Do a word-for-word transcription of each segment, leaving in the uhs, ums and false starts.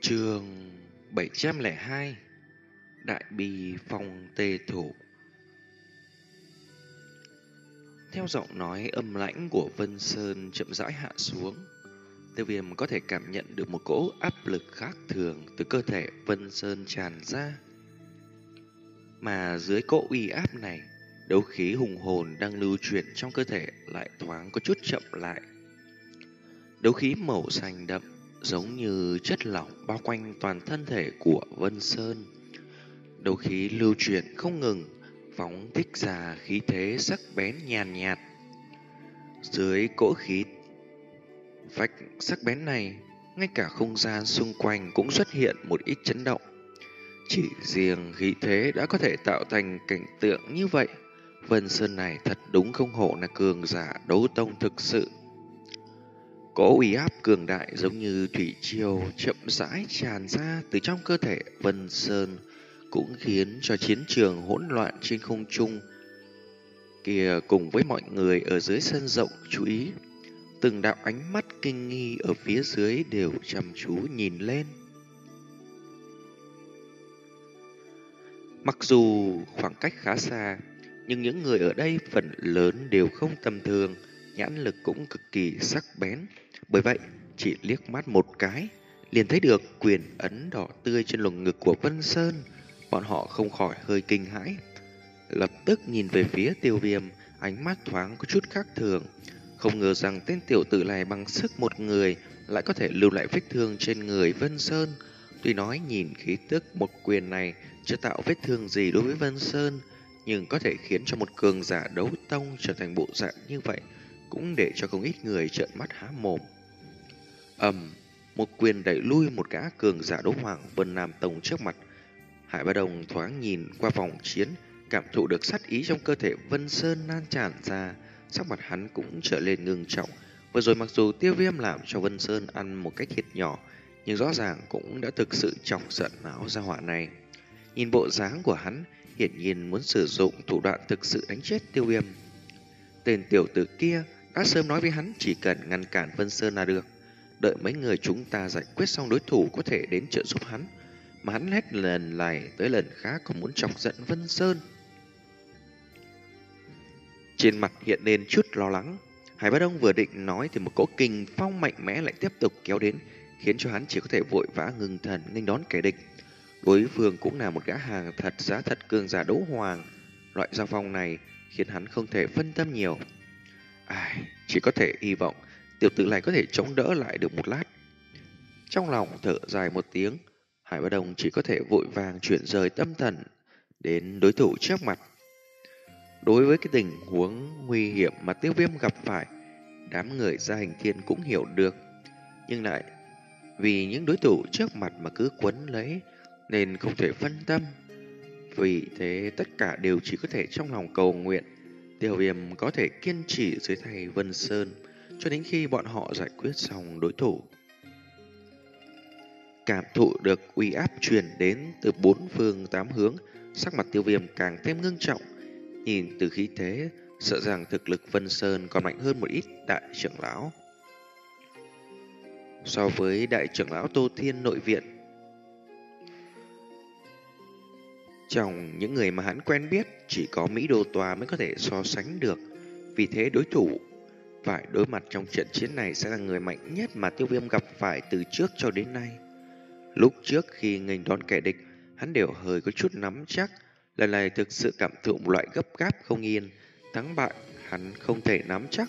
Chương bảy trăm lẻ hai. Đại bi phong tê thủ. Theo giọng nói âm lãnh của Vân Sơn chậm rãi hạ xuống, Tiêu Viêm có thể cảm nhận được một cỗ áp lực khác thường từ cơ thể Vân Sơn tràn ra. Mà dưới cỗ uy áp này, đấu khí hùng hồn đang lưu chuyển trong cơ thể lại thoáng có chút chậm lại. Đấu khí màu xanh đậm giống như chất lỏng bao quanh toàn thân thể của Vân Sơn. Đấu khí lưu chuyển không ngừng, phóng thích ra khí thế sắc bén nhàn nhạt. Dưới cỗ khí vạch sắc bén này, ngay cả không gian xung quanh cũng xuất hiện một ít chấn động. Chỉ riêng khí thế đã có thể tạo thành cảnh tượng như vậy. Vân Sơn này thật đúng không hổ là cường giả đấu tông thực sự. Cỗ uy áp cường đại giống như thủy triều chậm rãi tràn ra từ trong cơ thể Vân Sơn, cũng khiến cho chiến trường hỗn loạn trên không trung kia cùng với mọi người ở dưới sân rộng chú ý. Từng đạo ánh mắt kinh nghi ở phía dưới đều chăm chú nhìn lên. Mặc dù khoảng cách khá xa, nhưng những người ở đây phần lớn đều không tầm thường, nhãn lực cũng cực kỳ sắc bén. Bởi vậy, chỉ liếc mắt một cái, liền thấy được quyền ấn đỏ tươi trên lồng ngực của Vân Sơn. Bọn họ không khỏi hơi kinh hãi, lập tức nhìn về phía Tiêu Viêm, ánh mắt thoáng có chút khác thường. Không ngờ rằng tên tiểu tử này bằng sức một người lại có thể lưu lại vết thương trên người Vân Sơn. Tuy nói nhìn khí tức một quyền này chưa tạo vết thương gì đối với Vân Sơn, nhưng có thể khiến cho một cường giả đấu tông trở thành bộ dạng như vậy, cũng để cho không ít người trợn mắt há mồm. Ầm, một quyền đẩy lui một gã cường giả đấu hoàng Vân Nam Tông trước mặt. Hải Bá Đồng thoáng nhìn qua vòng chiến, cảm thụ được sát ý trong cơ thể Vân Sơn lan tràn ra, sắc mặt hắn cũng trở lên ngưng trọng. Vừa rồi mặc dù Tiêu Viêm làm cho Vân Sơn ăn một cách thiệt nhỏ, nhưng rõ ràng cũng đã thực sự chọc giận lão gia hỏa này. Nhìn bộ dáng của hắn, hiển nhiên muốn sử dụng thủ đoạn thực sự đánh chết Tiêu Viêm. Tên tiểu tử kia đã sớm nói với hắn chỉ cần ngăn cản Vân Sơn là được, đợi mấy người chúng ta giải quyết xong đối thủ có thể đến trợ giúp hắn. Mà hắn hết lần này tới lần khác còn muốn chọc giận Vân Sơn. Trên mặt hiện lên chút lo lắng. Hải Bá Đông vừa định nói thì một cỗ kình phong mạnh mẽ lại tiếp tục kéo đến, khiến cho hắn chỉ có thể vội vã ngừng thần nghênh đón kẻ địch. Đối phương cũng là một gã hàng thật giá thật cường giả đấu hoàng. Loại giao phong này khiến hắn không thể phân tâm nhiều. Ai, chỉ có thể hy vọng tiểu tử này có thể chống đỡ lại được một lát. Trong lòng thở dài một tiếng, Hải Bá Đông chỉ có thể vội vàng chuyển rời tâm thần đến đối thủ trước mặt. Đối với cái tình huống nguy hiểm mà Tiêu Viêm gặp phải, đám người gia hình thiên cũng hiểu được, nhưng lại vì những đối thủ trước mặt mà cứ quấn lấy nên không thể phân tâm. Vì thế tất cả đều chỉ có thể trong lòng cầu nguyện Tiêu Viêm có thể kiên trì dưới tay Vân Sơn cho đến khi bọn họ giải quyết xong đối thủ. Cảm thụ được uy áp truyền đến từ bốn phương tám hướng, sắc mặt Tiêu Viêm càng thêm ngưng trọng. Nhìn từ khí thế, sợ rằng thực lực Vân Sơn còn mạnh hơn một ít đại trưởng lão. So với đại trưởng lão Tô Thiên nội viện, trong những người mà hắn quen biết, chỉ có Mỹ Đô Tòa mới có thể so sánh được. Vì thế đối thủ phải đối mặt trong trận chiến này sẽ là người mạnh nhất mà Tiêu Viêm gặp phải từ trước cho đến nay. Lúc trước khi nghênh đón kẻ địch, hắn đều hơi có chút nắm chắc. Lần này thực sự cảm thụ một loại gấp gáp không yên, thắng bại hắn không thể nắm chắc.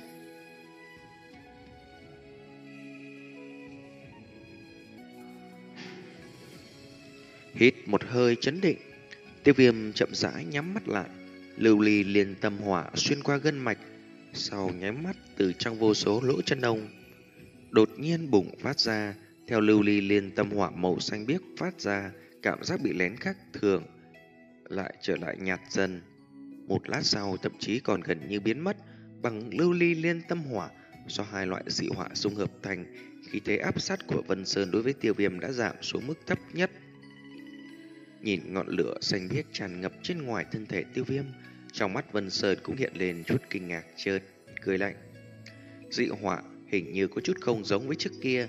Hít một hơi chấn định, Tiêu Viêm chậm rãi nhắm mắt lại, lưu ly liền tâm hỏa xuyên qua gân mạch, sau nháy mắt từ trong vô số lỗ chân lông đột nhiên bùng phát ra. Theo lưu ly liên tâm hỏa màu xanh biếc phát ra, cảm giác bị lén khác thường lại trở lại nhạt dần. Một lát sau thậm chí còn gần như biến mất. Bằng lưu ly liên tâm hỏa, do hai loại dị hỏa xung hợp thành, khí thế áp sát của Vân Sơn đối với Tiêu Viêm đã giảm xuống mức thấp nhất. Nhìn ngọn lửa xanh biếc tràn ngập trên ngoài thân thể Tiêu Viêm, trong mắt Vân Sơn cũng hiện lên chút kinh ngạc, chợt cười lạnh. Dị hỏa hình như có chút không giống với trước kia,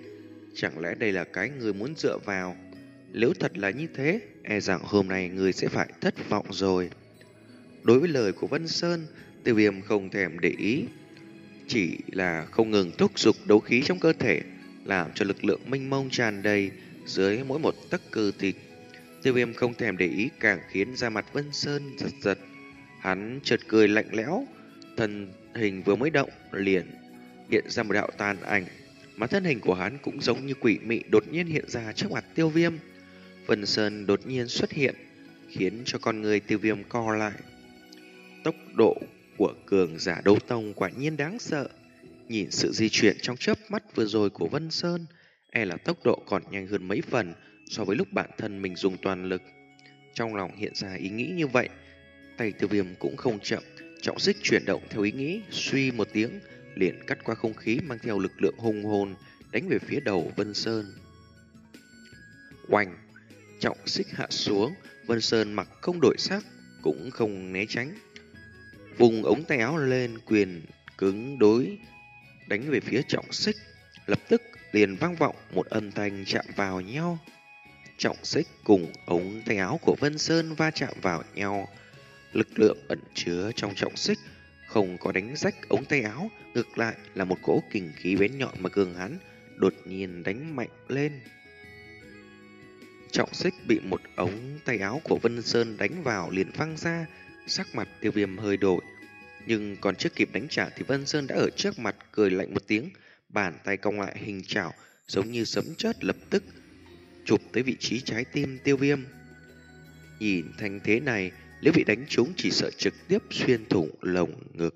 Chẳng lẽ đây là cái người muốn dựa vào? Nếu thật là như thế, e rằng hôm nay người sẽ phải thất vọng rồi. Đối với lời của Vân Sơn, Tiêu Viêm không thèm để ý, chỉ là không ngừng thúc giục đấu khí trong cơ thể, làm cho lực lượng mênh mông tràn đầy dưới mỗi một tấc cơ thịt. Tiêu Viêm không thèm để ý càng khiến da mặt Vân Sơn giật giật. Hắn chợt cười lạnh lẽo, thân hình vừa mới động liền hiện ra một đạo tàn ảnh, mà thân hình của hắn cũng giống như quỷ mị đột nhiên hiện ra trước mặt Tiêu Viêm. Vân Sơn đột nhiên xuất hiện, khiến cho con người Tiêu Viêm co lại. Tốc độ của cường giả đấu tông quả nhiên đáng sợ. Nhìn sự di chuyển trong chớp mắt vừa rồi của Vân Sơn, e là tốc độ còn nhanh hơn mấy phần so với lúc bản thân mình dùng toàn lực. Trong lòng hiện ra ý nghĩ như vậy, tay Tiêu Viêm cũng không chậm, trọng xích chuyển động theo ý nghĩ, suy một tiếng, liền cắt qua không khí mang theo lực lượng hùng hồn, đánh về phía đầu Vân Sơn. Oanh! Trọng xích hạ xuống, Vân Sơn mặc không đổi sắc, cũng không né tránh. Vùng ống tay áo lên, quyền cứng đối đánh về phía trọng xích, lập tức liền vang vọng một âm thanh chạm vào nhau. Trọng xích cùng ống tay áo của Vân Sơn va chạm vào nhau. Lực lượng ẩn chứa trong trọng xích không có đánh rách ống tay áo, ngược lại là một cỗ kình khí bén nhọn mà cường hắn đột nhiên đánh mạnh lên. Trọng xích bị một ống tay áo của Vân Sơn đánh vào liền văng ra, sắc mặt Tiêu Viêm hơi đổi. Nhưng còn chưa kịp đánh trả thì Vân Sơn đã ở trước mặt cười lạnh một tiếng, bàn tay cong lại hình chảo giống như sấm chớp lập tức chụp tới vị trí trái tim Tiêu Viêm. Nhìn thành thế này, nếu bị đánh trúng chỉ sợ trực tiếp xuyên thủng lồng ngực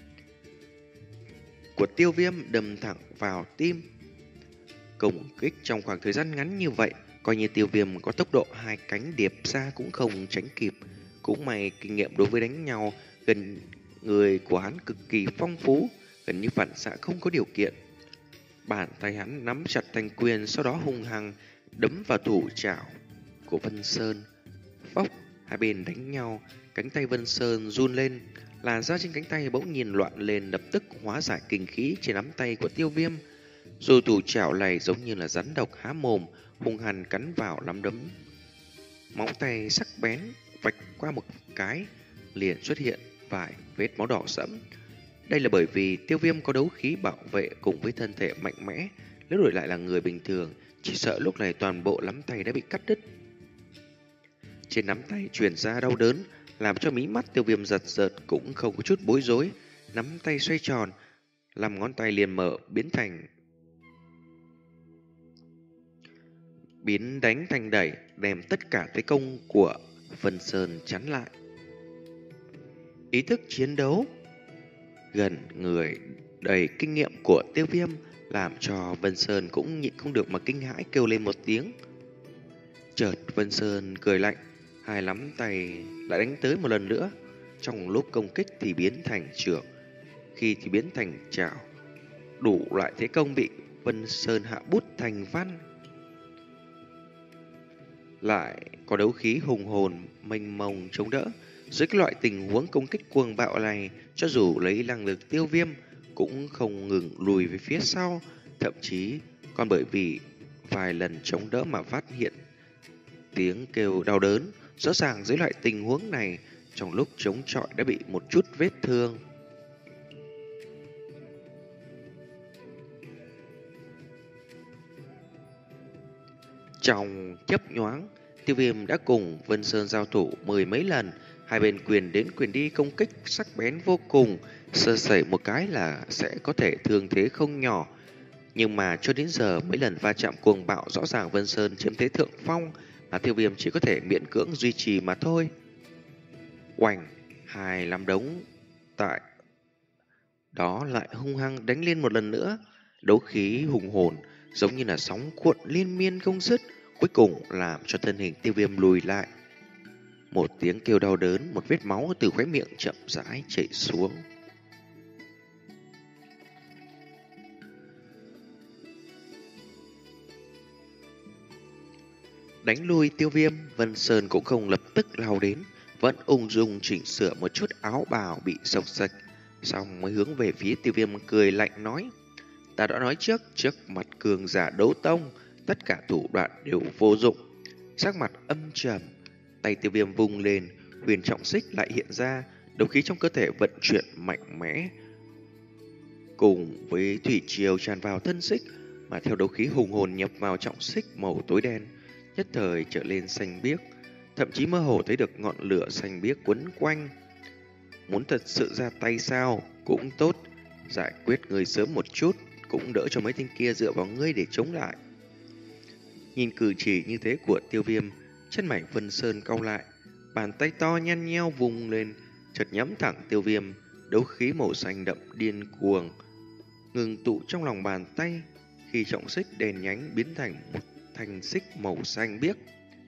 của Tiêu Viêm, đâm thẳng vào tim. Công kích trong khoảng thời gian ngắn như vậy, coi như Tiêu Viêm có tốc độ hai cánh điệp ra cũng không tránh kịp. Cũng may kinh nghiệm đối với đánh nhau gần người của hắn cực kỳ phong phú, gần như phản xạ không có điều kiện. Bàn tay hắn nắm chặt thanh quyền, sau đó hung hăng đấm vào thủ chảo của Vân Sơn. Phốc, hai bên đánh nhau, cánh tay Vân Sơn run lên, làn da trên cánh tay bỗng nhiên loạn lên, lập tức hóa giải kinh khí trên nắm tay của Tiêu Viêm. Rồi thủ chảo này giống như là rắn độc há mồm, hung hăng cắn vào nắm đấm. Móng tay sắc bén vạch qua một cái, liền xuất hiện vài vết máu đỏ sẫm. Đây là bởi vì Tiêu Viêm có đấu khí bảo vệ cùng với thân thể mạnh mẽ, nếu đổi lại là người bình thường, chỉ sợ lúc này toàn bộ nắm tay đã bị cắt đứt. Trên nắm tay truyền ra đau đớn, làm cho mí mắt Tiêu Viêm giật giật, cũng không có chút bối rối, nắm tay xoay tròn, làm ngón tay liền mở biến thành biến đánh thành đẩy, đem tất cả thế công của Vân Sơn chắn lại. Ý thức chiến đấu gần người đầy kinh nghiệm của Tiêu Viêm làm cho Vân Sơn cũng nhịn không được mà kinh hãi kêu lên một tiếng. Chợt Vân Sơn cười lạnh, hai nắm tay lại đánh tới một lần nữa, trong lúc công kích thì biến thành chưởng, khi thì biến thành chảo, đủ loại thế công bị Vân Sơn hạ bút thành văn. Lại có đấu khí hùng hồn mênh mông chống đỡ. Dưới cái loại tình huống công kích cuồng bạo này, cho dù lấy năng lực Tiêu Viêm cũng không ngừng lùi về phía sau, thậm chí còn bởi vì vài lần chống đỡ mà phát hiện tiếng kêu đau đớn. Rõ ràng dưới loại tình huống này, trong lúc chống chọi đã bị một chút vết thương. Trong chớp nhoáng, Tiêu Viêm đã cùng Vân Sơn giao thủ mười mấy lần, hai bên quyền đến quyền đi, công kích sắc bén vô cùng, sơ sẩy một cái là sẽ có thể thương thế không nhỏ. Nhưng mà cho đến giờ mấy lần va chạm cuồng bạo, rõ ràng Vân Sơn chiếm thế thượng phong, mà Tiêu Viêm chỉ có thể miễn cưỡng duy trì mà thôi. Oanh, hai nắm đống tại đó lại hung hăng đánh lên một lần nữa, đấu khí hùng hồn giống như là sóng cuộn liên miên không dứt, cuối cùng làm cho thân hình Tiêu Viêm lùi lại. Một tiếng kêu đau đớn, một vết máu từ khóe miệng chậm rãi chảy xuống. Đánh lui Tiêu Viêm, Vân Sơn cũng không lập tức lao đến, vẫn ung dung chỉnh sửa một chút áo bào bị xộc xệch, xong mới hướng về phía Tiêu Viêm cười lạnh nói: Ta đã nói trước, trước mặt cường giả đấu tông, tất cả thủ đoạn đều vô dụng. Sắc mặt âm trầm, tay Tiêu Viêm vung lên, huyền trọng xích lại hiện ra, đấu khí trong cơ thể vận chuyển mạnh mẽ, cùng với thủy triều tràn vào thân xích, mà theo đấu khí hùng hồn nhập vào trọng xích màu tối đen, nhất thời trở lên xanh biếc, thậm chí mơ hồ thấy được ngọn lửa xanh biếc quấn quanh. Muốn thật sự ra tay sao cũng tốt, giải quyết người sớm một chút cũng đỡ cho mấy tên kia dựa vào ngươi để chống lại. Nhìn cử chỉ như thế của Tiêu Viêm, chân mày Vân Sơn cau lại, bàn tay to nhăn nheo vùng lên, chợt nhắm thẳng Tiêu Viêm, đấu khí màu xanh đậm điên cuồng ngừng tụ trong lòng bàn tay, khi trọng xích đèn nhánh biến thành một thanh xích màu xanh biếc,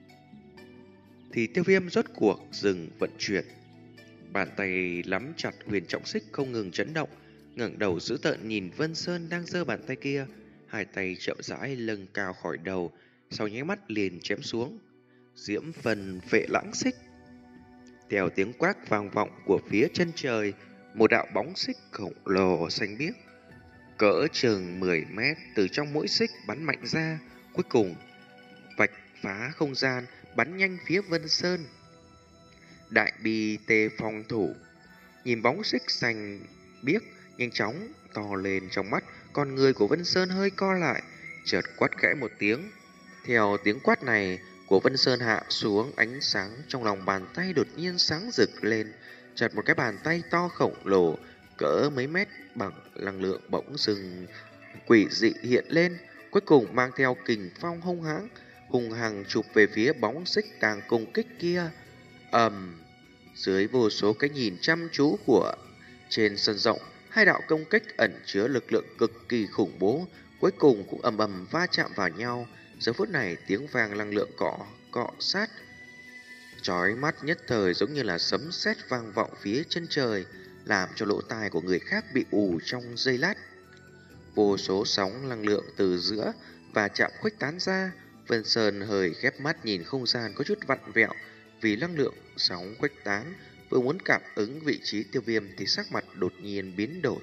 thì Tiêu Viêm rốt cuộc dừng vận chuyển. Bàn tay nắm chặt huyền trọng xích không ngừng chấn động, ngẩng đầu dữ tợn nhìn Vân Sơn đang giơ bàn tay kia, hai tay chậm rãi lâng cao khỏi đầu, sau nháy mắt liền chém xuống. Diễm phần vệ lãng xích. Theo tiếng quát vang vọng của phía chân trời, một đạo bóng xích khổng lồ xanh biếc cỡ chừng mười mét từ trong mỗi xích bắn mạnh ra, cuối cùng vạch phá không gian, bắn nhanh phía Vân Sơn. Đại bi tê phong thủ. Nhìn bóng xích xanh biếc nhanh chóng to lên trong mắt, con người của Vân Sơn hơi co lại, chợt quát khẽ một tiếng. Theo tiếng quát này của Vân Sơn hạ xuống, ánh sáng trong lòng bàn tay đột nhiên sáng rực lên, chợt một cái bàn tay to khổng lồ cỡ mấy mét bằng năng lượng bỗng dừng quỷ dị hiện lên, cuối cùng mang theo kình phong hung hãng hùng hằng chụp về phía bóng xích đang công kích kia. ầm um, dưới vô số cái nhìn chăm chú của trên sân rộng, hai đạo công kích ẩn chứa lực lượng cực kỳ khủng bố cuối cùng cũng ầm ầm va chạm vào nhau. Giờ phút này tiếng vang năng lượng cọ cọ sát chói mắt nhất thời giống như là sấm sét vang vọng phía chân trời, làm cho lỗ tai của người khác bị ù trong giây lát. Vô số sóng năng lượng từ giữa và chạm khuếch tán ra. Vân Sơn hơi khép mắt nhìn không gian có chút vặn vẹo vì năng lượng sóng khuếch tán, vừa muốn cảm ứng vị trí Tiêu Viêm thì sắc mặt đột nhiên biến đổi.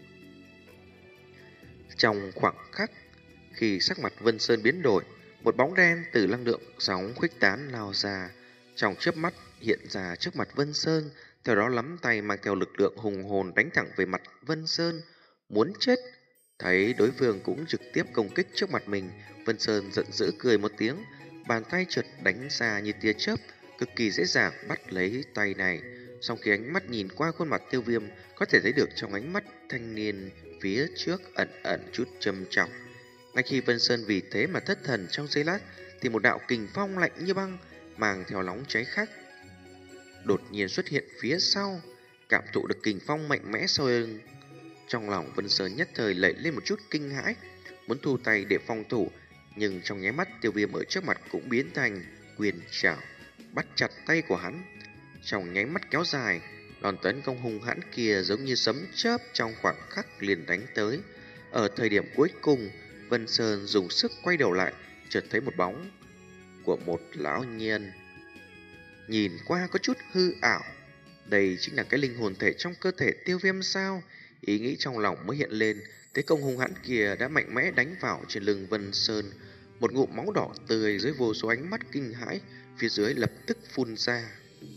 Trong khoảng khắc khi sắc mặt Vân Sơn biến đổi, một bóng đen từ năng lượng sóng khuếch tán lao ra, trong chớp mắt hiện ra trước mặt Vân Sơn, theo đó nắm tay mang theo lực lượng hùng hồn đánh thẳng về mặt Vân Sơn, muốn chết. Thấy đối phương cũng trực tiếp công kích trước mặt mình, Vân Sơn giận dữ cười một tiếng, bàn tay chợt đánh ra như tia chớp, cực kỳ dễ dàng bắt lấy tay này. Sau khi ánh mắt nhìn qua khuôn mặt Tiêu Viêm, có thể thấy được trong ánh mắt thanh niên phía trước ẩn ẩn chút trầm trọng. Ngay khi Vân Sơn vì thế mà thất thần trong giây lát, thì một đạo kình phong lạnh như băng mang theo nóng cháy khác đột nhiên xuất hiện phía sau. Cảm thụ được kình phong mạnh mẽ sau lưng, trong lòng Vân Sơn nhất thời lẩy lên một chút kinh hãi, muốn thu tay để phòng thủ, nhưng trong nháy mắt Tiêu Viêm ở trước mặt cũng biến thành quyền trảo bắt chặt tay của hắn. Trong nháy mắt kéo dài, đòn tấn công hung hãn kia giống như sấm chớp trong khoảng khắc liền đánh tới. Ở thời điểm cuối cùng, Vân Sơn dùng sức quay đầu lại, chợt thấy một bóng của một lão nhân, nhìn qua có chút hư ảo. Đây chính là cái linh hồn thể trong cơ thể Tiêu Viêm sao? Ý nghĩ trong lòng mới hiện lên, thế công hung hãn kia đã mạnh mẽ đánh vào trên lưng Vân Sơn. Một ngụm máu đỏ tươi dưới vô số ánh mắt kinh hãi phía dưới lập tức phun ra.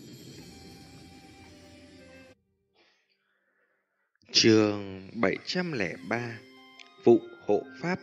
Chương bảy trăm lẻ ba. Vụ hộ pháp.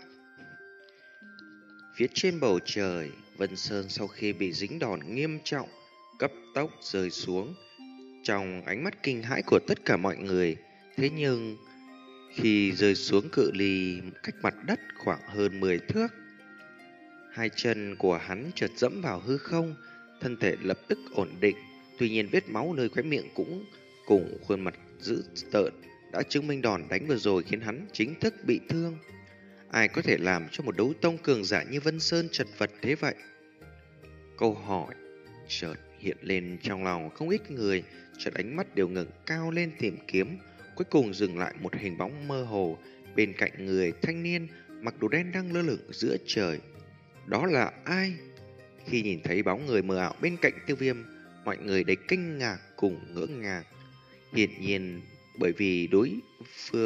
Phía trên bầu trời, Vân Sơn sau khi bị dính đòn nghiêm trọng, cấp tốc rơi xuống trong ánh mắt kinh hãi của tất cả mọi người. Thế nhưng khi rơi xuống cự ly cách mặt đất khoảng hơn mười thước, hai chân của hắn chợt dẫm vào hư không, thân thể lập tức ổn định. Tuy nhiên vết máu nơi khóe miệng cũng cùng khuôn mặt dữ tợn đã chứng minh đòn đánh vừa rồi khiến hắn chính thức bị thương. Ai có thể làm cho một đấu tông cường giả như Vân Sơn chật vật thế vậy? Câu hỏi chợt hiện lên trong lòng không ít người, chợt ánh mắt đều ngẩng cao lên tìm kiếm, cuối cùng dừng lại một hình bóng mơ hồ bên cạnh người thanh niên mặc đồ đen đang lơ lửng giữa trời. Đó là ai? Khi nhìn thấy bóng người mờ ảo bên cạnh Tiêu Viêm, mọi người đầy kinh ngạc cùng ngỡ ngàng. Hiển nhiên bởi vì đối phương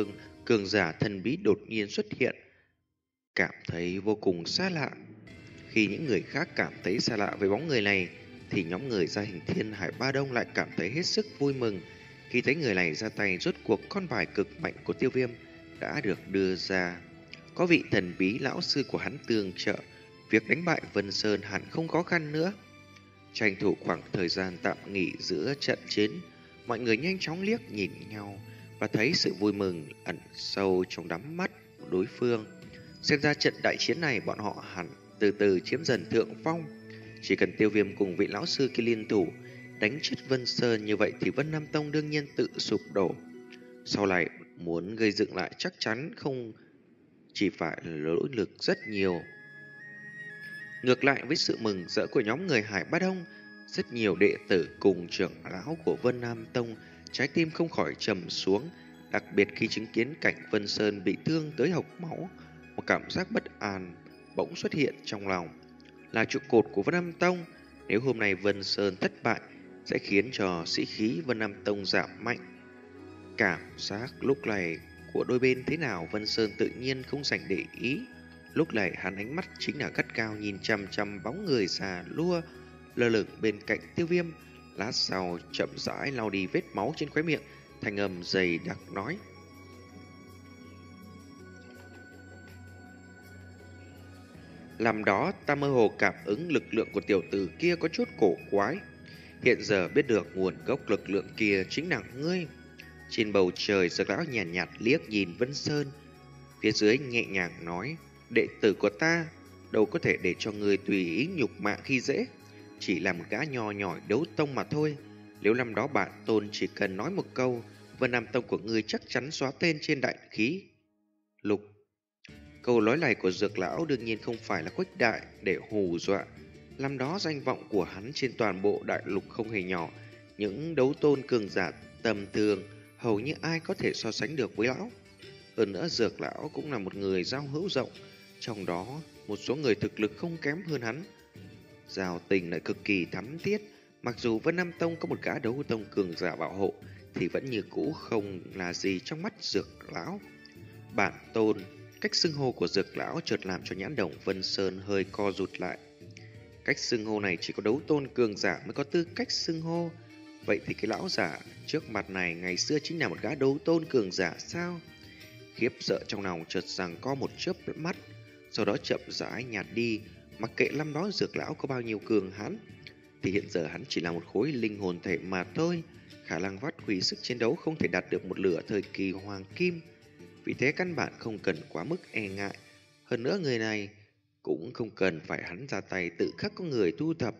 cường giả thần bí đột nhiên xuất hiện, cảm thấy vô cùng xa lạ. Khi những người khác cảm thấy xa lạ với bóng người này, thì nhóm người gia hình Thiên Hải Ba Đông lại cảm thấy hết sức vui mừng. Khi thấy người này ra tay, rốt cuộc con bài cực mạnh của Tiêu Viêm đã được đưa ra. Có vị thần bí lão sư của hắn tương trợ, việc đánh bại Vân Sơn hẳn không khó khăn nữa. Tranh thủ khoảng thời gian tạm nghỉ giữa trận chiến, mọi người nhanh chóng liếc nhìn nhau và thấy sự vui mừng ẩn sâu trong đáy mắt đối phương. Xem ra trận đại chiến này bọn họ hẳn từ từ chiếm dần thượng phong. Chỉ cần Tiêu Viêm cùng vị lão sư kia liên thủ đánh chết Vân Sơn, như vậy thì Vân Nam Tông đương nhiên tự sụp đổ. Sau này muốn gây dựng lại chắc chắn không chỉ phải nỗ lực rất nhiều. Ngược lại với sự mừng rỡ của nhóm người Hải Bá Đông, rất nhiều đệ tử cùng trưởng lão của Vân Nam Tông trái tim không khỏi trầm xuống, đặc biệt khi chứng kiến cảnh Vân Sơn bị thương tới hộc máu. Một cảm giác bất an bỗng xuất hiện trong lòng. Là trụ cột của Vân Nam Tông, nếu hôm nay Vân Sơn thất bại sẽ khiến cho sĩ khí Vân Nam Tông giảm mạnh. Cảm giác lúc này của đôi bên thế nào Vân Sơn tự nhiên không dành để ý. Lúc này hắn ánh mắt chính là gắt cao nhìn chằm chằm bóng người già lua lơ lửng bên cạnh Tiêu Viêm. Lát sau chậm rãi lau đi vết máu trên khóe miệng, thanh âm dày đặc nói: "Làm đó ta mơ hồ cảm ứng lực lượng của tiểu tử kia có chút cổ quái. Hiện giờ biết được nguồn gốc lực lượng kia chính là ngươi." Trên bầu trời, Dược lão nhàn nhạt, nhạt liếc nhìn Vân Sơn, phía dưới nhẹ nhàng nói: "Đệ tử của ta đâu có thể để cho ngươi tùy ý nhục mạ khi dễ, chỉ là một gã nho nhỏ đấu tông mà thôi. Nếu năm đó bản tôn chỉ cần nói một câu, Vân Nam Tông của ngươi chắc chắn xóa tên trên đại khí lục." Câu nói này của Dược lão đương nhiên không phải là khuếch đại để hù dọa. Năm đó danh vọng của hắn trên toàn bộ đại lục không hề nhỏ, những đấu tôn cường giả tầm thường hầu như ai có thể so sánh được với lão. Hơn nữa Dược lão cũng là một người giao hữu rộng, trong đó một số người thực lực không kém hơn hắn. Giao tình lại cực kỳ thắm thiết. Mặc dù Vân Nam Tông có một gã đấu tông cường giả bảo hộ, thì vẫn như cũ không là gì trong mắt Dược lão. Bản tôn, cách xưng hô của Dược lão chợt làm cho nhãn đồng Vân Sơn hơi co rụt lại. Cách xưng hô này chỉ có đấu tôn cường giả mới có tư cách xưng hô. Vậy thì cái lão giả trước mặt này ngày xưa chính là một gã đấu tôn cường giả sao? Khiếp sợ trong lòng chợt giằng co một chớp mắt, sau đó chậm rãi nhạt đi. Mặc kệ năm đó Dược lão có bao nhiêu cường hãn, thì hiện giờ hắn chỉ là một khối linh hồn thể mà thôi. Khả năng phát huy sức chiến đấu không thể đạt được một lửa thời kỳ hoàng kim, vì thế căn bản không cần quá mức e ngại. Hơn nữa người này cũng không cần phải hắn ra tay tự khắc có người thu thập.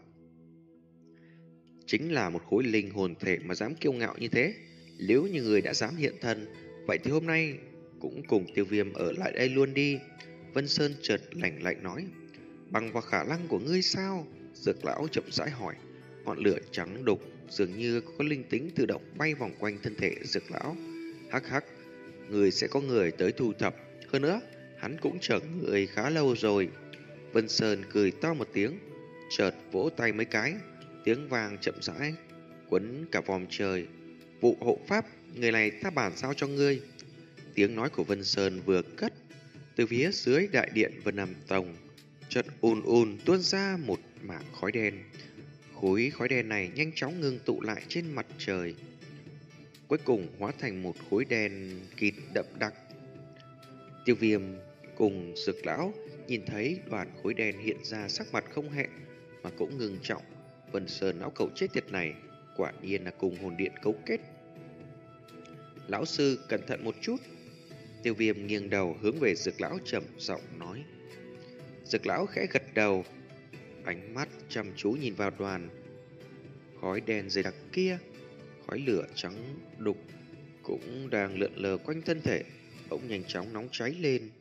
Chính là một khối linh hồn thể mà dám kiêu ngạo như thế. Nếu như người đã dám hiện thân, vậy thì hôm nay cũng cùng Tiêu Viêm ở lại đây luôn đi. Vân Sơn chợt lạnh lạnh nói: "Bằng vào khả năng của ngươi sao?" Dược lão chậm rãi hỏi. Ngọn lửa trắng đục dường như có linh tính tự động bay vòng quanh thân thể Dược lão. Hắc hắc, người sẽ có người tới thu thập. Hơn nữa, hắn cũng chờ người khá lâu rồi. Vân Sơn cười to một tiếng, chợt vỗ tay mấy cái, tiếng vàng chậm rãi quấn cả vòng trời. "Vụ hộ pháp, người này ta bản giao cho ngươi." Tiếng nói của Vân Sơn vừa cất, từ phía dưới đại điện Vân Nam Tông chợt ùn ùn tuôn ra một mảng khói đen. Khối khói đen này nhanh chóng ngưng tụ lại trên mặt trời, cuối cùng hóa thành một khối đen kịt đậm đặc. Tiêu Viêm cùng Dược lão nhìn thấy đoàn khối đen hiện ra, sắc mặt không hẹn mà cũng ngưng trọng. Vân Sơn lão cẩu chết tiệt này quả nhiên là cùng hồn điện cấu kết. "Lão sư cẩn thận một chút." Tiêu Viêm nghiêng đầu hướng về Dược lão trầm giọng nói. Dược lão khẽ gật đầu, ánh mắt chăm chú nhìn vào đoàn khói đen dày đặc kia. Khói lửa trắng đục cũng đang lượn lờ quanh thân thể, bỗng nhanh chóng nóng cháy lên.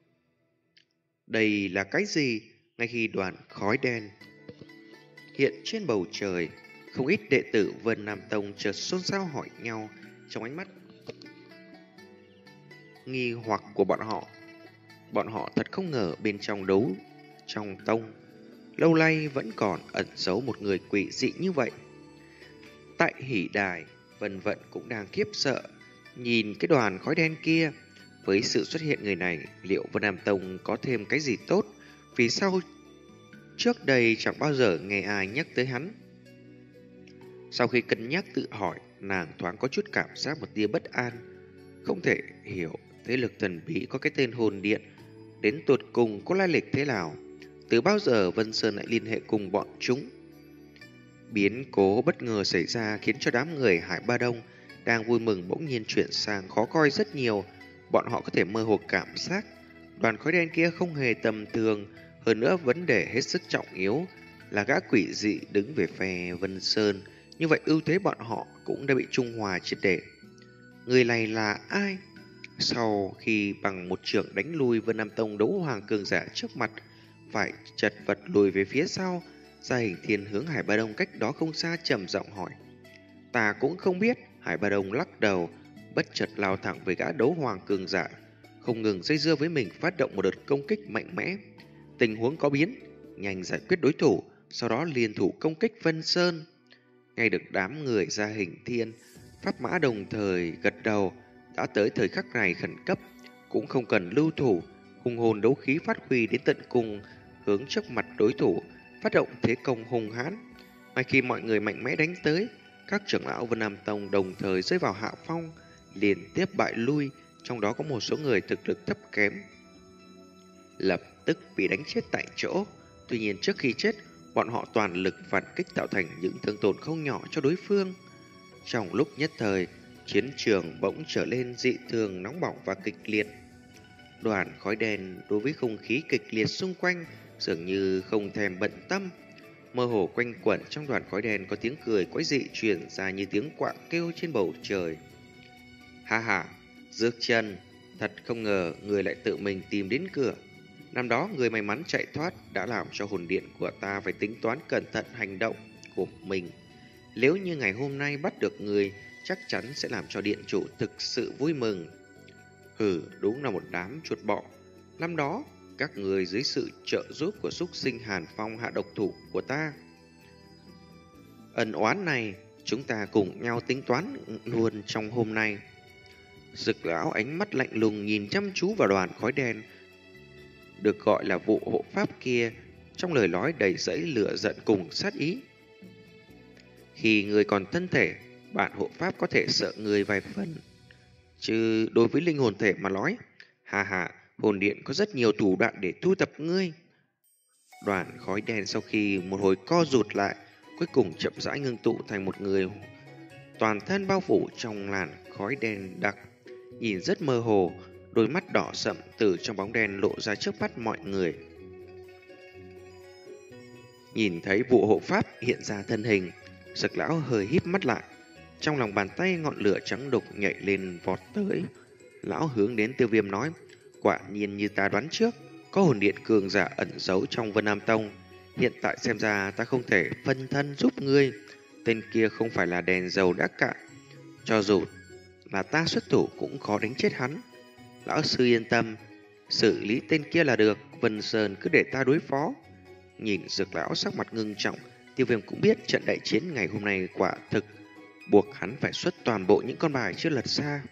Đây là cái gì? Ngay khi đoàn khói đen hiện trên bầu trời, không ít đệ tử Vân Nam Tông chợt xôn xao hỏi nhau. Trong ánh mắt nghi hoặc của bọn họ, bọn họ thật không ngờ bên trong đấu trong tông lâu nay vẫn còn ẩn giấu một người quỷ dị như vậy. Tại hỉ đài, Vân Vận cũng đang khiếp sợ nhìn cái đoàn khói đen kia. Với sự xuất hiện người này, liệu Vân Nam Tông có thêm cái gì tốt? Vì sao trước đây chẳng bao giờ nghe ai nhắc tới hắn? Sau khi cân nhắc tự hỏi, nàng thoáng có chút cảm giác một tia bất an. Không thể hiểu thế lực thần bí có cái tên hồn điện đến tột cùng có lai lịch thế nào. Từ bao giờ Vân Sơn lại liên hệ cùng bọn chúng? Biến cố bất ngờ xảy ra khiến cho đám người Hải Ba Đông đang vui mừng bỗng nhiên chuyển sang khó coi rất nhiều. Bọn họ có thể mơ hồ cảm giác đoàn khói đen kia không hề tầm thường. Hơn nữa vấn đề hết sức trọng yếu là gã quỷ dị đứng về phe Vân Sơn. Như vậy ưu thế bọn họ cũng đã bị trung hòa triệt để. Người này là ai? Sau khi bằng một trường đánh lui Vân Nam Tông đấu hoàng cường giả trước mặt, phải chật vật lùi về phía sau, Gia Hình Thiên hướng Hải Ba Đông cách đó không xa trầm giọng hỏi. Ta cũng không biết. Hải Ba Đông lắc đầu, bất chợt lao thẳng với gã đấu hoàng cường giả, không ngừng dây dưa với mình, phát động một đợt công kích mạnh mẽ. Tình huống có biến, nhanh giải quyết đối thủ, sau đó liên thủ công kích Vân Sơn. Ngay được đám người Gia Hình Thiên, Pháp Mã đồng thời gật đầu. Đã tới thời khắc này khẩn cấp, cũng không cần lưu thủ, hùng hồn đấu khí phát huy đến tận cùng, hướng trước mặt đối thủ, phát động thế công hung hãn. Ngay khi mọi người mạnh mẽ đánh tới, các trưởng lão Vân Nam Tông đồng thời rơi vào hạ phong, liên tiếp bại lui, trong đó có một số người thực lực thấp kém, lập tức bị đánh chết tại chỗ. Tuy nhiên trước khi chết, bọn họ toàn lực phản kích tạo thành những thương tổn không nhỏ cho đối phương. Trong lúc nhất thời, chiến trường bỗng trở lên dị thường nóng bỏng và kịch liệt. Đoàn khói đen đối với không khí kịch liệt xung quanh dường như không thèm bận tâm. Mơ hồ quanh quẩn trong đoàn khói đen có tiếng cười quái dị truyền ra như tiếng quạ kêu trên bầu trời. Ha ha, Dược Trần, thật không ngờ người lại tự mình tìm đến cửa. Năm đó người may mắn chạy thoát đã làm cho hồn điện của ta phải tính toán cẩn thận hành động của mình. Nếu như ngày hôm nay bắt được người, chắc chắn sẽ làm cho điện chủ thực sự vui mừng. Hừ, đúng là một đám chuột bọ. Năm đó, các người dưới sự trợ giúp của súc sinh Hàn Phong hạ độc thủ của ta. Ân oán này, chúng ta cùng nhau tính toán luôn trong hôm nay. Dực lão ánh mắt lạnh lùng nhìn chăm chú vào đoàn khói đen được gọi là vụ hộ pháp kia, trong lời nói đầy dẫy lửa giận cùng sát ý. Khi người còn thân thể, bạn hộ pháp có thể sợ người vài phần, chứ đối với linh hồn thể mà nói, hà hà, hồn điện có rất nhiều thủ đoạn để thu thập ngươi. Đoàn khói đen sau khi một hồi co rụt lại, cuối cùng chậm rãi ngưng tụ thành một người toàn thân bao phủ trong làn khói đen đặc, nhìn rất mơ hồ, đôi mắt đỏ sậm từ trong bóng đen lộ ra trước mắt mọi người. Nhìn thấy vụ hộ pháp hiện ra thân hình, Dực lão hơi híp mắt lại, trong lòng bàn tay ngọn lửa trắng đục nhảy lên vọt tới. Lão hướng đến Tiêu Viêm nói, quả nhiên như ta đoán trước, có hồn điện cường giả ẩn giấu trong Vân Nam Tông. Hiện tại xem ra ta không thể phân thân giúp ngươi. Tên kia không phải là đèn dầu đã cạn, cho dù là ta xuất thủ cũng khó đánh chết hắn. Lão sư yên tâm, xử lý tên kia là được, Vân Sơn cứ để ta đối phó. Nhìn Dực lão sắc mặt ngưng trọng, Tiêu Viêm cũng biết trận đại chiến ngày hôm nay quả thực buộc hắn phải xuất toàn bộ những con bài chưa lật ra.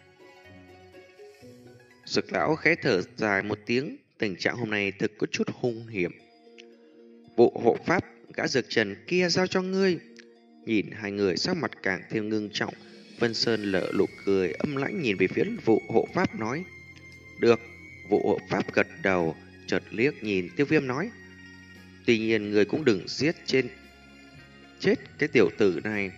Dực lão khẽ thở dài một tiếng, tình trạng hôm nay thực có chút hung hiểm. Vụ hộ pháp gã Dược Trần kia giao cho ngươi. Nhìn hai người sắc mặt càng thêm ngưng trọng, Vân Sơn lở nụ cười âm lãnh nhìn về phía vụ hộ pháp nói, được. Vụ hộ pháp gật đầu, chợt liếc nhìn Tiêu Viêm nói, tuy nhiên người cũng đừng giết trên chết cái tiểu tử này.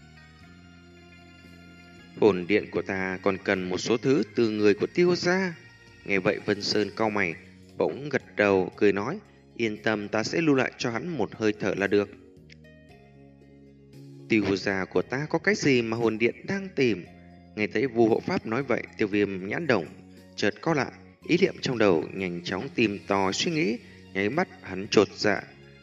Hồn điện của ta còn cần một số thứ từ người của Tiêu gia. Nghe vậy Vân Sơn cau mày, bỗng gật đầu cười nói, yên tâm, ta sẽ lưu lại cho hắn một hơi thở là được. Tiêu gia của ta có cái gì mà hồn điện đang tìm? Nghe thấy Vu hộ pháp nói vậy, Tiêu Viêm nhãn đồng chợt co lại, ý niệm trong đầu nhanh chóng tìm tòi suy nghĩ, nháy mắt hắn chột dạ,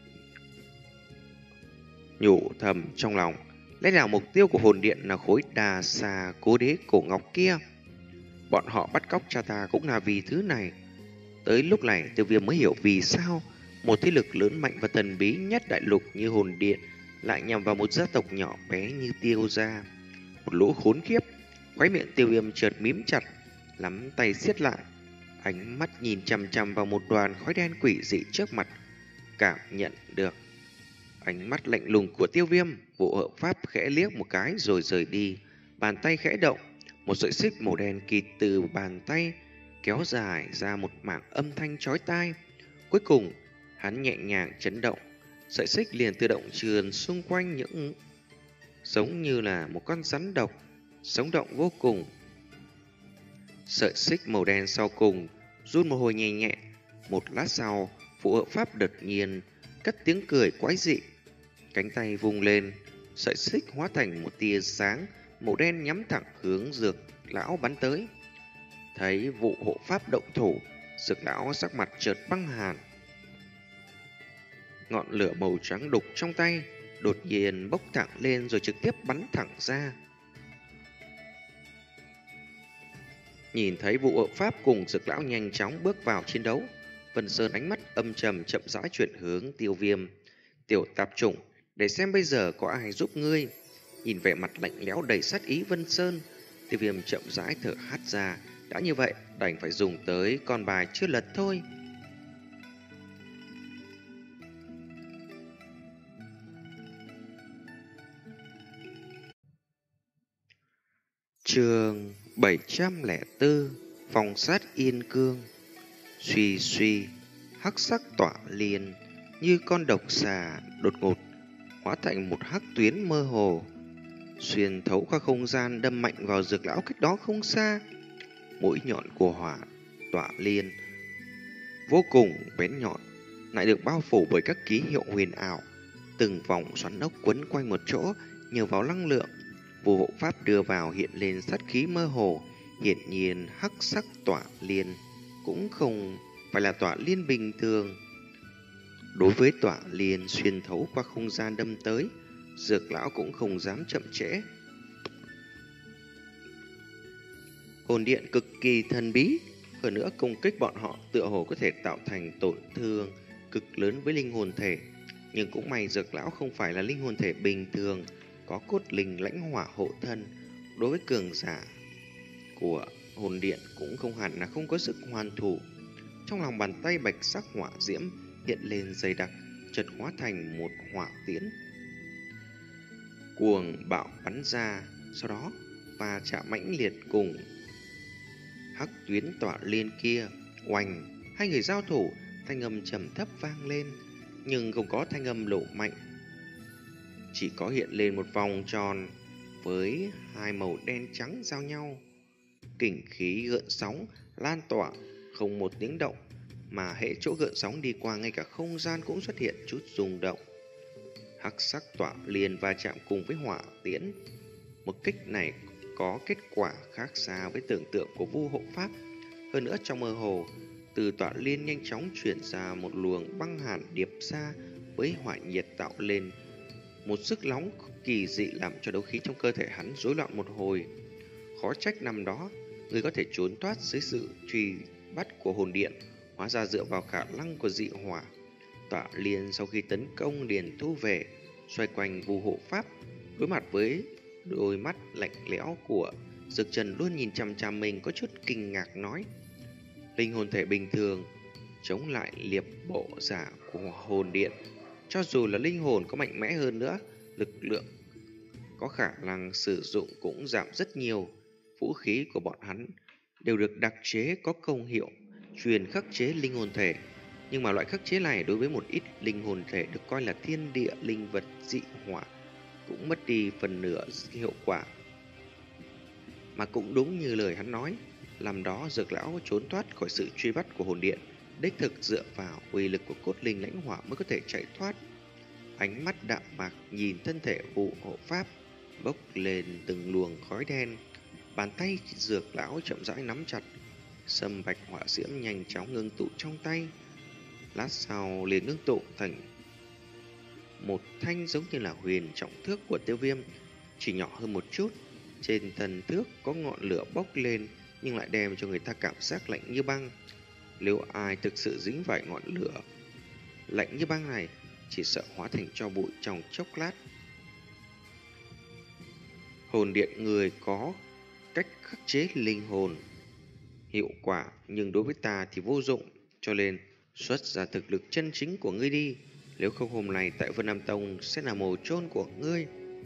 nhủ thầm trong lòng, lẽ nào mục tiêu của hồn điện là khối đà xà cố đế cổ ngọc kia? Bọn họ bắt cóc cha ta cũng là vì thứ này. Tới lúc này Tiêu Viêm mới hiểu vì sao một thế lực lớn mạnh và thần bí nhất đại lục như hồn điện lại nhằm vào một gia tộc nhỏ bé như Tiêu gia. Một lũ khốn kiếp. Khóe miệng Tiêu Viêm chợt mím chặt, nắm tay siết lại, ánh mắt nhìn chằm chằm vào một đoàn khói đen quỷ dị trước mặt. Cảm nhận được ánh mắt lạnh lùng của Tiêu Viêm, Vụ Hộ Pháp khẽ liếc một cái rồi rời đi. Bàn tay khẽ động, một sợi xích màu đen kịt từ bàn tay kéo dài ra một mảng âm thanh chói tai. Cuối cùng, hắn nhẹ nhàng chấn động, sợi xích liền tự động trườn xung quanh, những giống như là một con rắn độc, sống động vô cùng. Sợi xích màu đen sau cùng run một hồi nhẹ nhẹ. Một lát sau, Vụ Hộ Pháp đột nhiên cất tiếng cười quái dị. Cánh tay vung lên, sợi xích hóa thành một tia sáng màu đen nhắm thẳng hướng Dược lão bắn tới. Thấy Vụ Hộ Pháp động thủ, Dược lão sắc mặt chợt băng hàn. Ngọn lửa màu trắng đục trong tay đột nhiên bốc thẳng lên rồi trực tiếp bắn thẳng ra. Nhìn thấy Vụ Hộ Pháp cùng Dược lão nhanh chóng bước vào chiến đấu, Vân Sơn ánh mắt âm trầm chậm rãi chuyển hướng Tiêu Viêm. Tiểu tạp chủng, để xem bây giờ có ai giúp ngươi. Nhìn vẻ mặt lạnh lẽo đầy sát ý Vân Sơn, Tiêu Viêm chậm rãi thở hắt ra. Đã như vậy, đành phải dùng tới con bài chưa lật thôi. Chương bảy trăm lẻ bốn, Phòng sát Yên Cương. Suy suy, hắc sắc tỏa liền như con độc xà đột ngột hóa thành một hắc tuyến mơ hồ, xuyên thấu qua không gian đâm mạnh vào Dược lão cách đó không xa. Mũi nhọn của hỏa tỏa liên vô cùng bén nhọn, lại được bao phủ bởi các ký hiệu huyền ảo. Từng vòng xoắn ốc quấn quanh một chỗ, nhờ vào năng lượng Vụ Hộ Pháp đưa vào hiện lên sát khí mơ hồ. Hiển nhiên hắc sắc tỏa liên cũng không phải là tỏa liên bình thường. Đối với tỏa liên xuyên thấu qua không gian đâm tới, Dược lão cũng không dám chậm trễ. Hồn điện cực kỳ thần bí, hơn nữa công kích bọn họ tựa hồ có thể tạo thành tổn thương cực lớn với linh hồn thể. Nhưng cũng may Dược lão không phải là linh hồn thể bình thường, có cốt linh lãnh hỏa hộ thân. Đối với cường giả của hồn điện cũng không hẳn là không có sức hoàn thủ. Trong lòng bàn tay bạch sắc hỏa diễm hiện lên dày đặc, chợt hóa thành một hỏa tiễn cuồng bạo bắn ra, sau đó và chạm mãnh liệt cùng hắc tuyến tỏa liên kia. Oanh, hai người giao thủ, thanh âm trầm thấp vang lên, nhưng không có thanh âm lộ mạnh, chỉ có hiện lên một vòng tròn với hai màu đen trắng giao nhau. Kình khí gợn sóng lan tỏa, không một tiếng động, mà hệ chỗ gợn sóng đi qua ngay cả không gian cũng xuất hiện chút rung động. Hắc sắc tỏa liền va chạm cùng với hỏa tiễn. Một kích này có kết quả khác xa với tưởng tượng của Vu Hộ Pháp. Hơn nữa trong mơ hồ, từ tỏa liên nhanh chóng chuyển ra một luồng băng hàn điệp ra, với hỏa nhiệt tạo lên một sức nóng kỳ dị, làm cho đấu khí trong cơ thể hắn rối loạn một hồi. Khó trách năm đó người có thể trốn thoát dưới sự truy bắt của hồn điện, hóa ra dựa vào khả năng của dị hỏa. Tỏa liên sau khi tấn công liền thu về, xoay quanh Vu Hộ Pháp, đối mặt với đôi mắt lạnh lẽo của Dược Trần luôn nhìn chằm chằm mình, có chút kinh ngạc nói: linh hồn thể bình thường chống lại liệp bộ giả của hồn điện, cho dù là linh hồn có mạnh mẽ hơn nữa, lực lượng có khả năng sử dụng cũng giảm rất nhiều. Vũ khí của bọn hắn đều được đặc chế có công hiệu truyền khắc chế linh hồn thể, nhưng mà loại khắc chế này đối với một ít linh hồn thể được coi là thiên địa linh vật dị hỏa cũng mất đi phần nửa hiệu quả. Mà cũng đúng như lời hắn nói, làm đó Dược lão trốn thoát khỏi sự truy bắt của hồn điện, đích thực dựa vào uy lực của cốt linh lãnh hỏa mới có thể chạy thoát. Ánh mắt đạm mạc nhìn thân thể Vụ Hộ Pháp, bốc lên từng luồng khói đen. Bàn tay Dược lão chậm rãi nắm chặt, sâm bạch hỏa diễm nhanh chóng ngưng tụ trong tay. Lát sau liền ngưng tụ thành một thanh giống như là huyền trọng thước của Tiêu Viêm, chỉ nhỏ hơn một chút. Trên thân thước có ngọn lửa bốc lên, nhưng lại đem cho người ta cảm giác lạnh như băng. Nếu ai thực sự dính phải ngọn lửa lạnh như băng này, chỉ sợ hóa thành tro bụi trong chốc lát. Hồn điện người có cách khắc chế linh hồn, hiệu quả, nhưng đối với ta thì vô dụng, cho nên xuất ra thực lực chân chính của ngươi đi. Nếu không hôm nay tại Vân Nam Tông sẽ là mồ chôn của ngươi.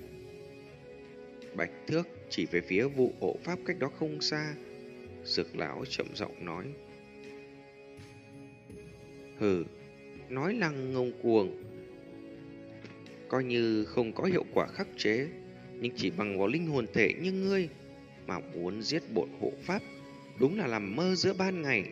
Bạch Thước chỉ về phía vụ hộ pháp cách đó không xa. Dược lão chậm giọng nói: Hừ, nói năng ngông cuồng. Coi như không có hiệu quả khắc chế, nhưng chỉ bằng vào linh hồn thể như ngươi mà muốn giết bột hộ pháp, đúng là làm mơ giữa ban ngày.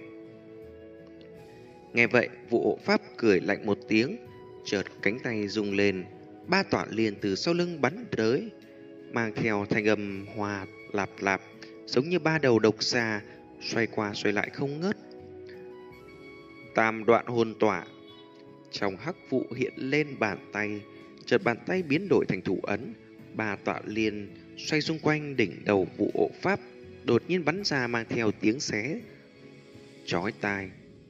Nghe vậy, vụ hộ pháp cười lạnh một tiếng, chợt cánh tay rung lên, ba tọa liền từ sau lưng bắn tới, mang theo thanh âm hòa lạp lạp, giống như ba đầu độc xà xoay qua xoay lại không ngớt. Tam đoạn hồn tỏa. Trong hắc vụ hiện lên bàn tay, chợt bàn tay biến đổi thành thủ ấn, ba tọa liên xoay xung quanh đỉnh đầu vụ hộ pháp, đột nhiên bắn ra mang theo tiếng xé chói tai.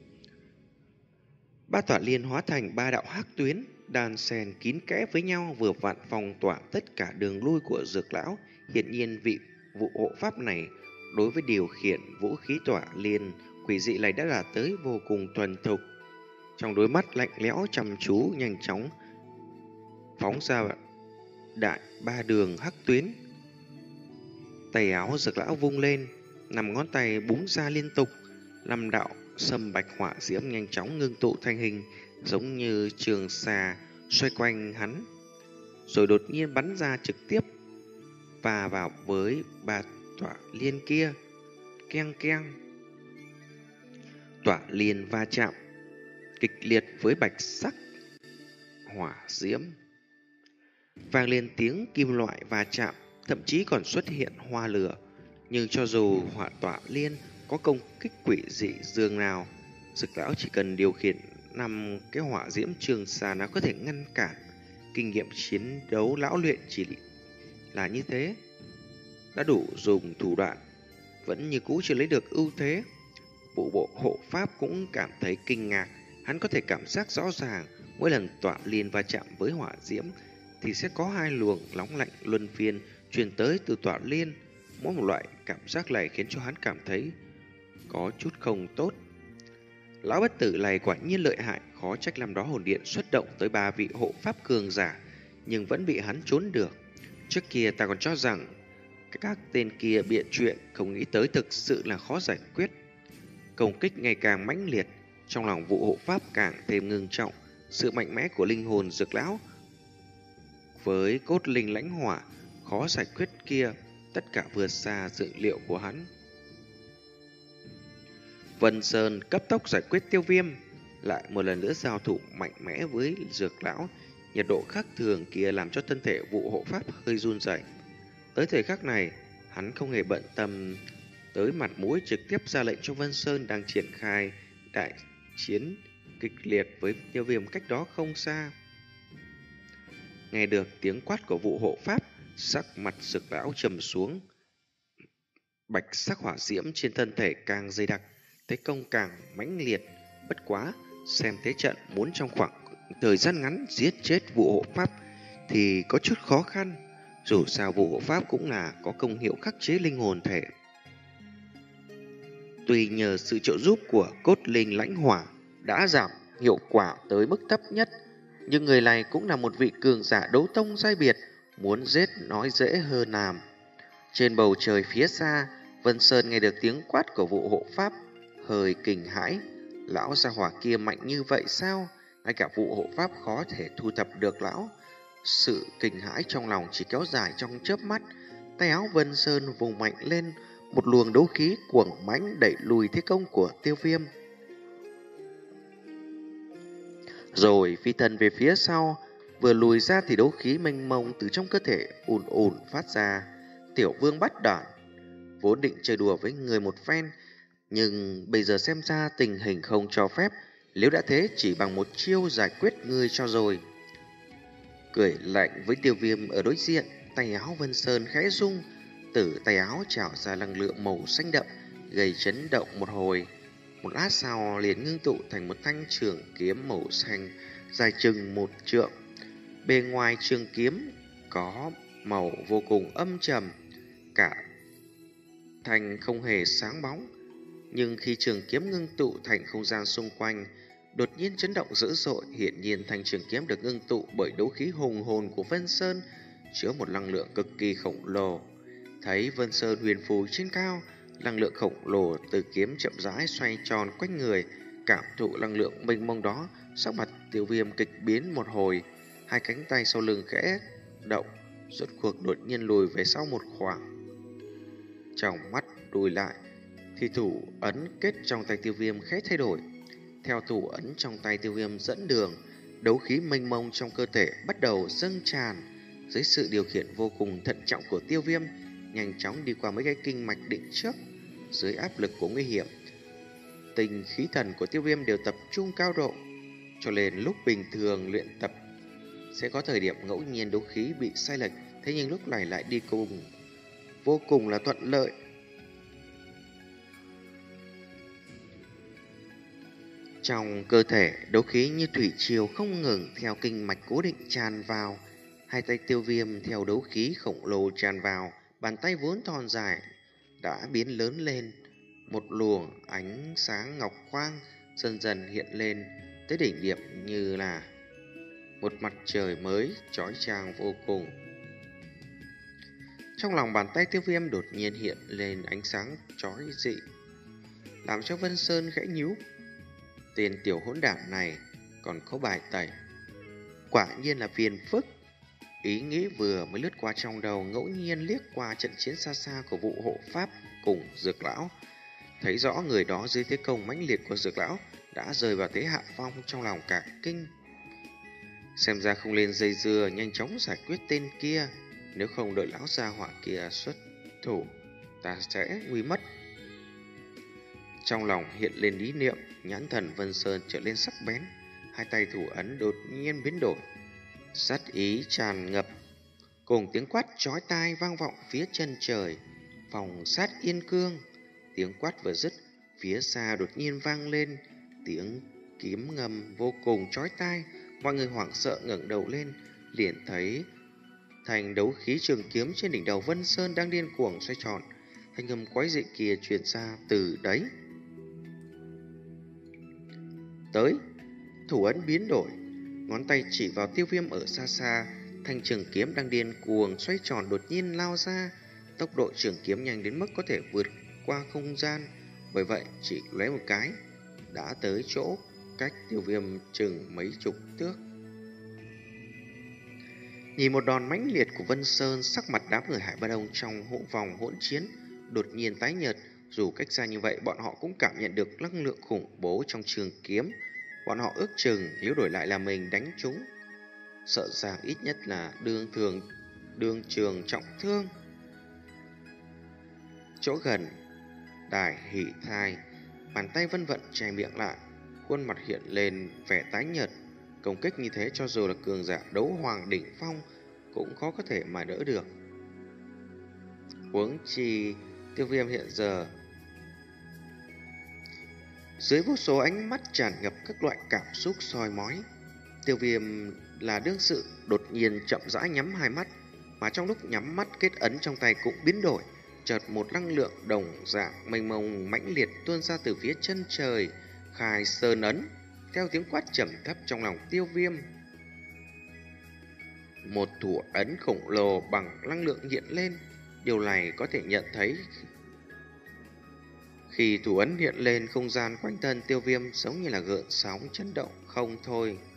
Ba tọa liên hóa thành ba đạo hắc tuyến, đan xen kín kẽ với nhau, vừa vặn phong tỏa tất cả đường lui của dược lão. Hiển nhiên vị vụ hộ pháp này đối với điều khiển vũ khí tọa liên quỷ dị này đã đạt tới vô cùng thuần thục. Trong đôi mắt lạnh lẽo chăm chú, nhanh chóng phóng ra đại ba đường hắc tuyến. Tay áo dược lão vung lên, năm ngón tay búng ra liên tục, năm đạo sâm bạch hỏa diễm nhanh chóng ngưng tụ thành hình, giống như trường xà xoay quanh hắn, rồi đột nhiên bắn ra trực tiếp và vào với ba tọa liên kia. Keng keng, tọa liên va chạm kịch liệt với bạch sắc hỏa diễm, vang lên tiếng kim loại va chạm, thậm chí còn xuất hiện hoa lửa. Nhưng cho dù hỏa tọa liên có công kích quỷ dị dường nào, dược lão chỉ cần điều khiển năm cái hỏa diễm trường xà nó có thể ngăn cản. Kinh nghiệm chiến đấu lão luyện chỉ là như thế, đã đủ dùng thủ đoạn, vẫn như cũ chưa lấy được ưu thế. Bộ bộ hộ pháp cũng cảm thấy kinh ngạc. Hắn có thể cảm giác rõ ràng mỗi lần tọa liên va chạm với hỏa diễm thì sẽ có hai luồng nóng lạnh luân phiên truyền tới từ tọa liên. Mỗi một loại cảm giác này khiến cho hắn cảm thấy có chút không tốt. Lão bất tử này quả nhiên lợi hại, khó trách năm đó hồn điện xuất động tới ba vị hộ pháp cường giả, nhưng vẫn bị hắn trốn được. Trước kia ta còn cho rằng các tên kia biện chuyện, không nghĩ tới thực sự là khó giải quyết. Công kích ngày càng mãnh liệt, trong lòng vụ hộ pháp càng thêm ngưng trọng. Sự mạnh mẽ của linh hồn dược lão với cốt linh lãnh hỏa khó giải quyết kia, tất cả vượt xa dự liệu của hắn. Vân Sơn cấp tốc giải quyết tiêu viêm, lại một lần nữa giao thủ mạnh mẽ với dược lão. Nhiệt độ khác thường kia làm cho thân thể vụ hộ pháp hơi run rẩy. Tới thời khắc này, hắn không hề bận tâm tới mặt mũi, trực tiếp ra lệnh cho Vân Sơn đang triển khai đại chiến kịch liệt với tiêu viêm cách đó không xa. Nghe được tiếng quát của vụ hộ pháp, sắc mặt dược lão trầm xuống. Bạch sắc hỏa diễm trên thân thể càng dày đặc, thế công càng mãnh liệt. Bất quá, xem thế trận muốn trong khoảng thời gian ngắn giết chết vụ hộ pháp thì có chút khó khăn. Dù sao vụ hộ pháp cũng là có công hiệu khắc chế linh hồn thể. Tuy nhờ sự trợ giúp của cốt linh lãnh hỏa đã giảm hiệu quả tới mức thấp nhất, nhưng người này cũng là một vị cường giả đấu tông giai biệt, muốn giết nói dễ hơn làm. Trên bầu trời phía xa, Vân Sơn nghe được tiếng quát của vụ hộ pháp, hơi kinh hãi. Lão gia hỏa kia mạnh như vậy sao? Ngay cả vụ hộ pháp khó thể thu thập được lão. Sự kinh hãi trong lòng chỉ kéo dài trong chớp mắt. Tay áo Vân Sơn vùng mạnh lên, một luồng đấu khí cuồng mãnh đẩy lùi thế công của tiêu viêm, rồi phi thân về phía sau. Vừa lùi ra thì đấu khí mênh mông từ trong cơ thể ùn ùn phát ra. Tiểu vương bắt đản, vốn định chơi đùa với người một phen, nhưng bây giờ xem ra tình hình không cho phép. Nếu đã thế, chỉ bằng một chiêu giải quyết ngươi cho rồi. Cười lạnh với tiêu viêm ở đối diện, tay áo Vân Sơn khẽ rung, từ tay áo trào ra năng lượng màu xanh đậm, gây chấn động một hồi. Một lát sau liền ngưng tụ thành một thanh trường kiếm màu xanh dài chừng một trượng. Bề ngoài trường kiếm có màu vô cùng âm trầm, cả thanh không hề sáng bóng, Nhưng khi trường kiếm ngưng tụ thành không gian xung quanh đột nhiên chấn động dữ dội, hiển nhiên thanh trường kiếm được ngưng tụ bởi đấu khí hùng hồn của Vân Sơn, chứa một năng lượng cực kỳ khổng lồ. Thấy Vân Sơn huyền phù trên cao, năng lượng khổng lồ từ kiếm chậm rãi xoay tròn quanh người, cảm thụ năng lượng mênh mông đó, sắc mặt Tiêu Viêm kịch biến một hồi, hai cánh tay sau lưng khẽ động, rốt cuộc đột nhiên lùi về sau một khoảng. Trong mắt lùi lại, thì thủ ấn kết trong tay Tiêu Viêm khẽ thay đổi. Theo thủ ấn trong tay Tiêu Viêm dẫn đường, đấu khí mênh mông trong cơ thể bắt đầu dâng tràn. Dưới sự điều khiển vô cùng thận trọng của Tiêu Viêm, nhanh chóng đi qua mấy cái kinh mạch định trước. Dưới áp lực của nguy hiểm, tình khí thần của Tiêu Viêm đều tập trung cao độ, cho nên lúc bình thường luyện tập sẽ có thời điểm ngẫu nhiên đấu khí bị sai lệch, thế nhưng lúc này lại đi cùng vô cùng là thuận lợi. Trong cơ thể, đấu khí như thủy triều không ngừng theo kinh mạch cố định tràn vào. Hai tay Tiêu Viêm theo đấu khí khổng lồ tràn vào, bàn tay vốn thon dài đã biến lớn lên. Một luồng ánh sáng ngọc quang dần dần hiện lên tới đỉnh điểm như là một mặt trời mới chói chang vô cùng. Trong lòng bàn tay Tiêu Viêm đột nhiên hiện lên ánh sáng chói dị, làm cho Vân Sơn khẽ nhíu. Tên tiểu hỗn đản này còn có bài tẩy, quả nhiên là phiền phức. Ý nghĩ vừa mới lướt qua trong đầu, ngẫu nhiên liếc qua trận chiến xa xa của vụ hộ pháp cùng Dược lão, thấy rõ người đó dưới thế công mãnh liệt của Dược lão đã rơi vào thế hạ phong, trong lòng cả kinh. Xem ra không lên dây dưa, nhanh chóng giải quyết tên kia, nếu không đợi lão gia hỏa kia xuất thủ, ta sẽ nguy mất. Trong lòng hiện lên ý niệm, nhãn thần Vân Sơn trở lên sắc bén, hai tay thủ ấn đột nhiên biến đổi, sát ý tràn ngập, cùng tiếng quát chói tai vang vọng phía chân trời. Phòng sát yên cương. Tiếng quát vừa dứt, phía xa đột nhiên vang lên tiếng kiếm ngầm vô cùng chói tai. Mọi người hoảng sợ ngẩng đầu lên, liền thấy thành đấu khí trường kiếm trên đỉnh đầu Vân Sơn đang điên cuồng xoay tròn. Thanh âm quái dị kia truyền ra từ đấy. Tới, thủ ấn biến đổi, ngón tay chỉ vào Tiêu Viêm ở xa xa. Thanh trường kiếm đang điên cuồng xoay tròn đột nhiên lao ra, tốc độ trường kiếm nhanh đến mức có thể vượt qua không gian, bởi vậy chỉ lóe một cái đã tới chỗ cách Tiêu Viêm chừng mấy chục thước. Nhìn một đòn mãnh liệt của Vân Sơn, sắc mặt đám người Hải Ba Đông trong hộ vòng hỗn chiến đột nhiên tái nhợt. Dù cách xa như vậy, bọn họ cũng cảm nhận được năng lượng khủng bố trong trường kiếm. Bọn họ ước chừng nếu đổi lại là mình đánh chúng, sợ rằng ít nhất là đương thường đương trường trọng thương. Chỗ gần đài hỷ thai, bàn tay Vân Vận che miệng lại, khuôn mặt hiện lên vẻ tái nhợt. Công kích như thế cho dù là cường giả đấu hoàng đỉnh phong cũng khó có thể mà đỡ được. Huống chi Tiêu Viêm hiện giờ dưới vô số ánh mắt tràn ngập các loại cảm xúc soi mói. Tiêu Viêm là đương sự đột nhiên chậm rãi nhắm hai mắt, mà trong lúc nhắm mắt kết ấn trong tay cũng biến đổi. Chợt một năng lượng đồng dạng mênh mông mãnh liệt tuôn ra từ phía chân trời, khai sơn ấn. Theo tiếng quát trầm thấp trong lòng Tiêu Viêm, một thủ ấn khổng lồ bằng năng lượng hiện lên. Điều này có thể nhận thấy khi thủ ấn hiện lên, không gian quanh thân Tiêu Viêm giống như là gợn sóng chấn động không thôi.